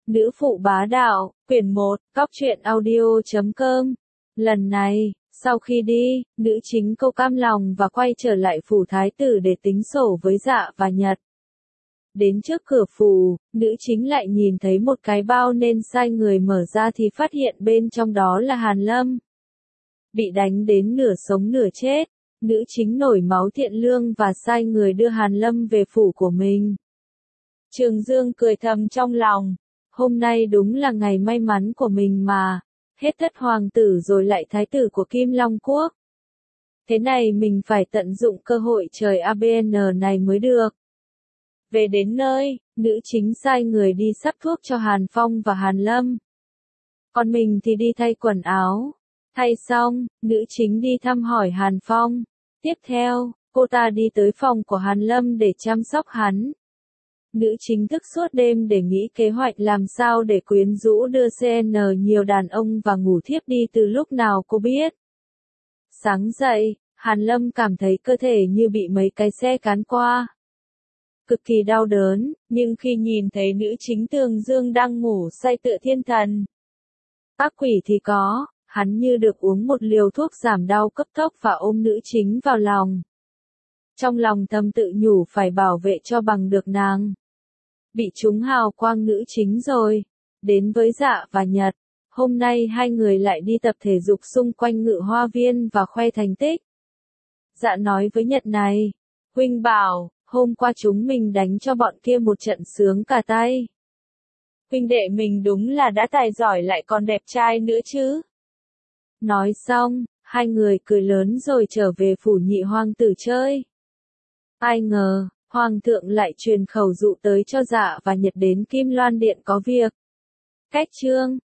Nữ phụ bá đạo, quyển 1, cóc truyện audio.com. Lần này, sau khi đi, nữ chính Câu cam lòng và quay trở lại phủ thái tử để tính sổ với Dạ và Nhật. Đến trước cửa phủ, nữ chính lại nhìn thấy một cái bao nên sai người mở ra thì phát hiện bên trong đó là Hàn Lâm. Bị đánh đến nửa sống nửa chết, nữ chính nổi máu thiện lương và sai người đưa Hàn Lâm về phủ của mình. Trường Dương cười thầm trong lòng, hôm nay đúng là ngày may mắn của mình mà, hết thất hoàng tử rồi lại thái tử của Kim Long Quốc. Thế này mình phải tận dụng cơ hội trời ABN này mới được. Về đến nơi, nữ chính sai người đi sắp thuốc cho Hàn Phong và Hàn Lâm. Còn mình thì đi thay quần áo. Thay xong, nữ chính đi thăm hỏi Hàn Phong. Tiếp theo, cô ta đi tới phòng của Hàn Lâm để chăm sóc hắn. Nữ chính thức suốt đêm để nghĩ kế hoạch làm sao để quyến rũ đưa CN nhiều đàn ông và ngủ thiếp đi từ lúc nào cô biết. Sáng dậy, Hàn Lâm cảm thấy cơ thể như bị mấy cái xe cán qua. Cực kỳ đau đớn, nhưng khi nhìn thấy nữ chính Tường Dương đang ngủ say tựa thiên thần. Ác quỷ thì có, hắn như được uống một liều thuốc giảm đau cấp tốc và ôm nữ chính vào lòng. Trong lòng thầm tự nhủ phải bảo vệ cho bằng được nàng. Bị trúng hào quang nữ chính rồi. Đến với Dạ và Nhật, hôm nay hai người lại đi tập thể dục xung quanh Ngự Hoa Viên và khoe thành tích. Dạ nói với Nhật này, huynh bảo, hôm qua chúng mình đánh cho bọn kia một trận sướng cả tay. Huynh đệ mình đúng là đã tài giỏi lại còn đẹp trai nữa chứ. Nói xong, hai người cười lớn rồi trở về phủ nhị hoàng tử chơi. Ai ngờ, hoàng thượng lại truyền khẩu dụ tới cho Dạ và Nhật đến Kim Loan Điện có việc. Cách chương